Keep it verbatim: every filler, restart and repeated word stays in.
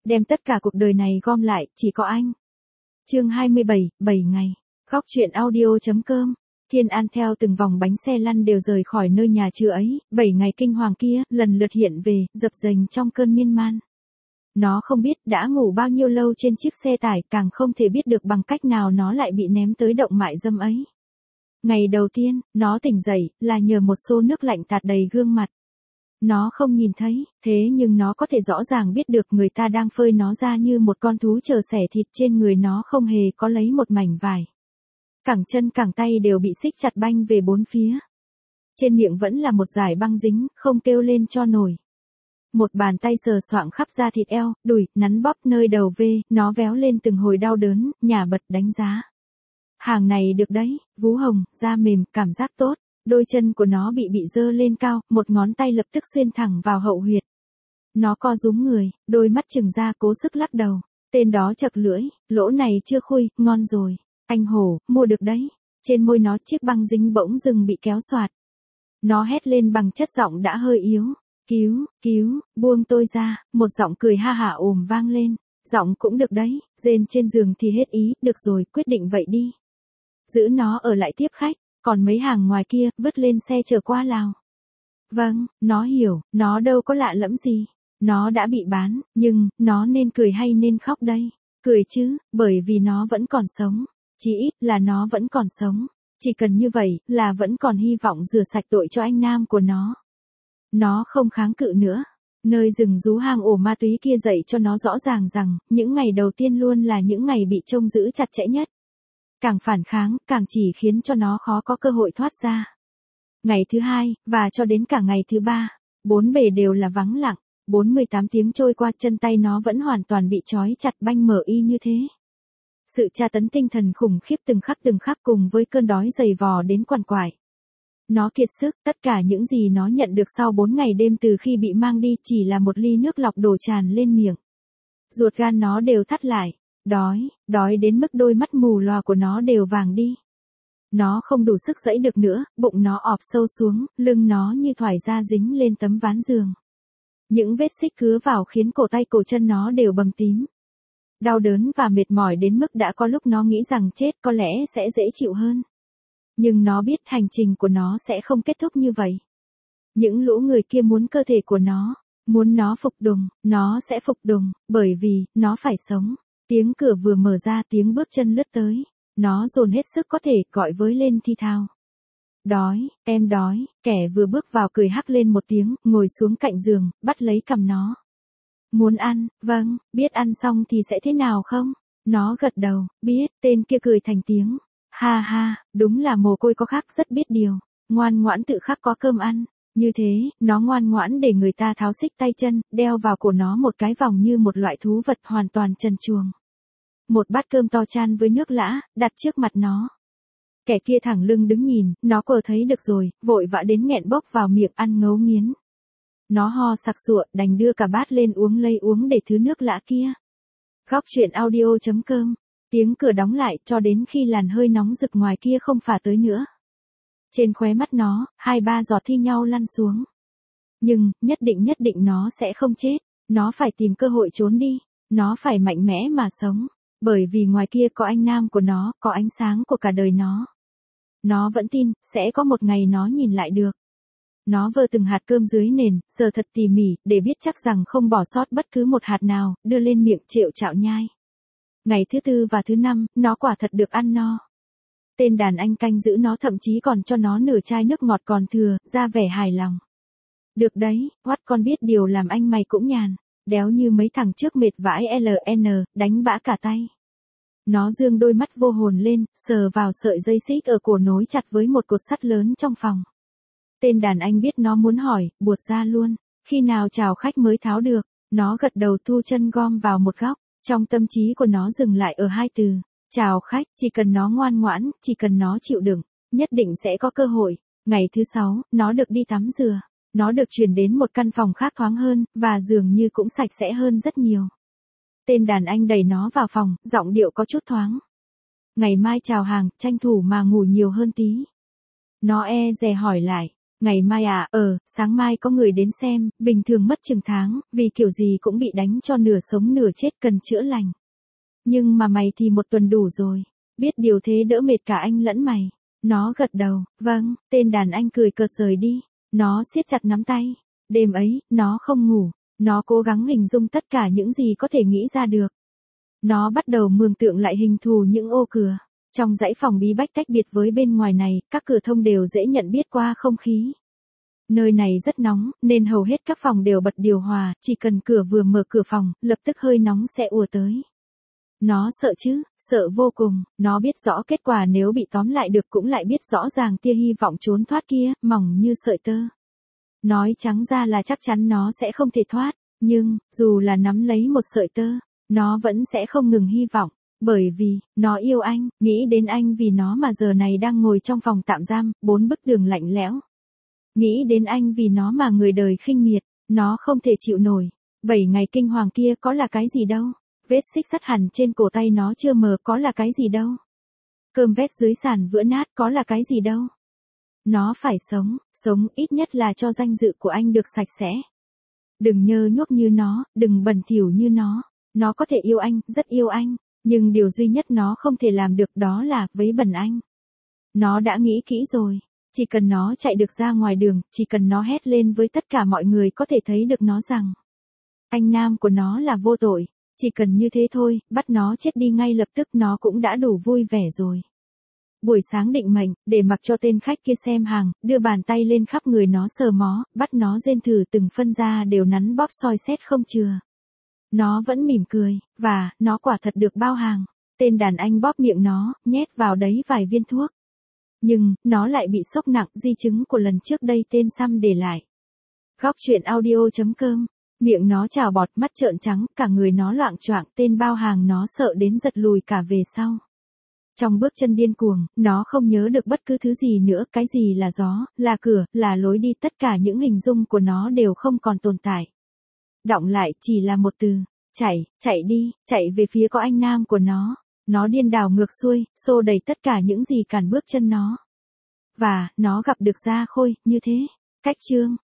đem tất cả cuộc đời này gom lại, chỉ có anh. Chương hai mươi bảy, bảy ngày. Góc truyện audio.com. Thiên An theo từng vòng bánh xe lăn đều rời khỏi nơi nhà trưa ấy, bảy ngày kinh hoàng kia, lần lượt hiện về, dập dềnh trong cơn miên man. Nó không biết đã ngủ bao nhiêu lâu trên chiếc xe tải, càng không thể biết được bằng cách nào nó lại bị ném tới động mại dâm ấy. Ngày đầu tiên, nó tỉnh dậy, là nhờ một xô nước lạnh tạt đầy gương mặt. Nó không nhìn thấy, thế nhưng nó có thể rõ ràng biết được người ta đang phơi nó ra như một con thú chờ xẻ thịt, trên người nó không hề có lấy một mảnh vải. Cẳng chân cẳng tay đều bị xích chặt banh về bốn phía. Trên miệng vẫn là một dải băng dính, không kêu lên cho nổi. Một bàn tay sờ soạng khắp da thịt eo, đùi, nắn bóp nơi đầu vê, nó véo lên từng hồi đau đớn, nhả bật đánh giá. Hàng này được đấy, vú hồng, da mềm, cảm giác tốt. Đôi chân của nó bị bị dơ lên cao, một ngón tay lập tức xuyên thẳng vào hậu huyệt. Nó co rúm người, đôi mắt trừng ra cố sức lắc đầu. Tên đó chật lưỡi, lỗ này chưa khui, ngon rồi. Anh hổ, mua được đấy. Trên môi nó chiếc băng dính bỗng dừng bị kéo xoạt. Nó hét lên bằng chất giọng đã hơi yếu. Cứu, cứu, buông tôi ra, một giọng cười ha hả ồm vang lên. Giọng cũng được đấy, rên trên giường thì hết ý, được rồi, quyết định vậy đi. Giữ nó ở lại tiếp khách. Còn mấy hàng ngoài kia, vứt lên xe chở qua Lào. Vâng, nó hiểu, nó đâu có lạ lẫm gì. Nó đã bị bán, nhưng, nó nên cười hay nên khóc đây? Cười chứ, bởi vì nó vẫn còn sống. Chỉ ít là nó vẫn còn sống. Chỉ cần như vậy, là vẫn còn hy vọng rửa sạch tội cho anh nam của nó. Nó không kháng cự nữa. Nơi rừng rú hang ổ ma túy kia dạy cho nó rõ ràng rằng, những ngày đầu tiên luôn là những ngày bị trông giữ chặt chẽ nhất. Càng phản kháng, càng chỉ khiến cho nó khó có cơ hội thoát ra. Ngày thứ hai, và cho đến cả ngày thứ ba, bốn bề đều là vắng lặng. bốn mươi tám tiếng trôi qua, chân tay nó vẫn hoàn toàn bị trói chặt banh mở y như thế. Sự tra tấn tinh thần khủng khiếp từng khắc từng khắc cùng với cơn đói dày vò đến quằn quại. Nó kiệt sức, tất cả những gì nó nhận được sau bốn ngày đêm từ khi bị mang đi chỉ là một ly nước lọc đổ tràn lên miệng. Ruột gan nó đều thắt lại. Đói, đói đến mức đôi mắt mù lòa của nó đều vàng đi. Nó không đủ sức giãy được nữa, bụng nó ọp sâu xuống, lưng nó như thoải ra dính lên tấm ván giường. Những vết xích cứa vào khiến cổ tay cổ chân nó đều bầm tím. Đau đớn và mệt mỏi đến mức đã có lúc nó nghĩ rằng chết có lẽ sẽ dễ chịu hơn. Nhưng nó biết hành trình của nó sẽ không kết thúc như vậy. Những lũ người kia muốn cơ thể của nó, muốn nó phục đùng, nó sẽ phục đùng, bởi vì, nó phải sống. Tiếng cửa vừa mở ra, tiếng bước chân lướt tới. Nó dồn hết sức có thể, gọi với lên thi thao. Đói, em đói, kẻ vừa bước vào cười hắc lên một tiếng, ngồi xuống cạnh giường, bắt lấy cằm nó. Muốn ăn, vâng, biết ăn xong thì sẽ thế nào không? Nó gật đầu, biết, tên kia cười thành tiếng. Ha ha, đúng là mồ côi có khác rất biết điều. Ngoan ngoãn tự khắc có cơm ăn. Như thế, nó ngoan ngoãn để người ta tháo xích tay chân, đeo vào cổ nó một cái vòng như một loại thú vật hoàn toàn trần truồng. Một bát cơm to chan với nước lã, đặt trước mặt nó. Kẻ kia thẳng lưng đứng nhìn, nó cờ thấy được rồi, vội vã đến nghẹn bốc vào miệng ăn ngấu nghiến. Nó ho sặc sụa, đành đưa cả bát lên uống lây uống để thứ nước lã kia. Góc truyện audio.com. Tiếng cửa đóng lại cho đến khi làn hơi nóng rực ngoài kia không phả tới nữa. Trên khóe mắt nó, hai ba giọt thi nhau lăn xuống. Nhưng, nhất định nhất định nó sẽ không chết. Nó phải tìm cơ hội trốn đi. Nó phải mạnh mẽ mà sống. Bởi vì ngoài kia có anh nam của nó, có ánh sáng của cả đời nó. Nó vẫn tin, sẽ có một ngày nó nhìn lại được. Nó vơ từng hạt cơm dưới nền, sờ thật tỉ mỉ, để biết chắc rằng không bỏ sót bất cứ một hạt nào, đưa lên miệng trệu trạo nhai. Ngày thứ tư và thứ năm, nó quả thật được ăn no. Tên đàn anh canh giữ nó thậm chí còn cho nó nửa chai nước ngọt còn thừa, ra vẻ hài lòng. Được đấy, Hoắt con biết điều làm anh mày cũng nhàn. Đéo như mấy thằng trước mệt vãi lờ en, đánh bã cả tay. Nó dương đôi mắt vô hồn lên, sờ vào sợi dây xích ở cổ nối chặt với một cột sắt lớn trong phòng. Tên đàn anh biết nó muốn hỏi, buột ra luôn. Khi nào chào khách mới tháo được, nó gật đầu thu chân gom vào một góc. Trong tâm trí của nó dừng lại ở hai từ. Chào khách, chỉ cần nó ngoan ngoãn, chỉ cần nó chịu đựng, nhất định sẽ có cơ hội. Ngày thứ sáu, nó được đi tắm rửa. Nó được chuyển đến một căn phòng khác thoáng hơn, và dường như cũng sạch sẽ hơn rất nhiều. Tên đàn anh đẩy nó vào phòng, giọng điệu có chút thoáng. Ngày mai chào hàng, tranh thủ mà ngủ nhiều hơn tí. Nó e dè hỏi lại, Ngày mai à, ờ, sáng mai có người đến xem, bình thường mất chừng tháng, vì kiểu gì cũng bị đánh cho nửa sống nửa chết cần chữa lành. Nhưng mà mày thì một tuần đủ rồi, biết điều thế đỡ mệt cả anh lẫn mày. Nó gật đầu, vâng, tên đàn anh cười cợt rời đi, nó siết chặt nắm tay. Đêm ấy, nó không ngủ, nó cố gắng hình dung tất cả những gì có thể nghĩ ra được. Nó bắt đầu mường tượng lại hình thù những ô cửa. Trong dãy phòng bí bách tách biệt với bên ngoài này, các cửa thông đều dễ nhận biết qua không khí. Nơi này rất nóng, nên hầu hết các phòng đều bật điều hòa, chỉ cần cửa vừa mở cửa phòng, lập tức hơi nóng sẽ ùa tới. Nó sợ chứ, sợ vô cùng, nó biết rõ kết quả nếu bị tóm lại được cũng lại biết rõ ràng tia hy vọng trốn thoát kia, mỏng như sợi tơ. Nói trắng ra là chắc chắn nó sẽ không thể thoát, nhưng, dù là nắm lấy một sợi tơ, nó vẫn sẽ không ngừng hy vọng. Bởi vì, nó yêu anh, nghĩ đến anh vì nó mà giờ này đang ngồi trong phòng tạm giam, bốn bức tường lạnh lẽo. Nghĩ đến anh vì nó mà người đời khinh miệt, nó không thể chịu nổi. Bảy ngày kinh hoàng kia có là cái gì đâu. Vết xích sắt hẳn trên cổ tay nó chưa mờ có là cái gì đâu. Cơm vét dưới sàn vữa nát có là cái gì đâu. Nó phải sống, sống ít nhất là cho danh dự của anh được sạch sẽ. Đừng nhơ nhuốc như nó, đừng bẩn thỉu như nó. Nó có thể yêu anh, rất yêu anh. Nhưng điều duy nhất nó không thể làm được đó là vấy bẩn anh. Nó đã nghĩ kỹ rồi. Chỉ cần nó chạy được ra ngoài đường, chỉ cần nó hét lên với tất cả mọi người có thể thấy được nó rằng anh nam của nó là vô tội. Chỉ cần như thế thôi, bắt nó chết đi ngay lập tức nó cũng đã đủ vui vẻ rồi. Buổi sáng định mệnh, để mặc cho tên khách kia xem hàng, đưa bàn tay lên khắp người nó sờ mó, bắt nó rên thử từng phân ra đều nắn bóp soi xét không chừa. Nó vẫn mỉm cười, và, nó quả thật được bao hàng. Tên đàn anh bóp miệng nó, nhét vào đấy vài viên thuốc. Nhưng, nó lại bị sốc nặng di chứng của lần trước đây tên Sam để lại. Góc truyện audio chấm com. Miệng nó trào bọt, mắt trợn trắng, cả người nó loạng choạng, tên bao hàng nó sợ đến giật lùi cả về sau. Trong bước chân điên cuồng, nó không nhớ được bất cứ thứ gì nữa, cái gì là gió, là cửa, là lối đi, tất cả những hình dung của nó đều không còn tồn tại. Đọng lại chỉ là một từ, chạy, chạy đi, chạy về phía có anh nam của nó. Nó điên đảo ngược xuôi, xô đầy tất cả những gì cản bước chân nó. Và, nó gặp được Gia Khôi, như thế. Cách chương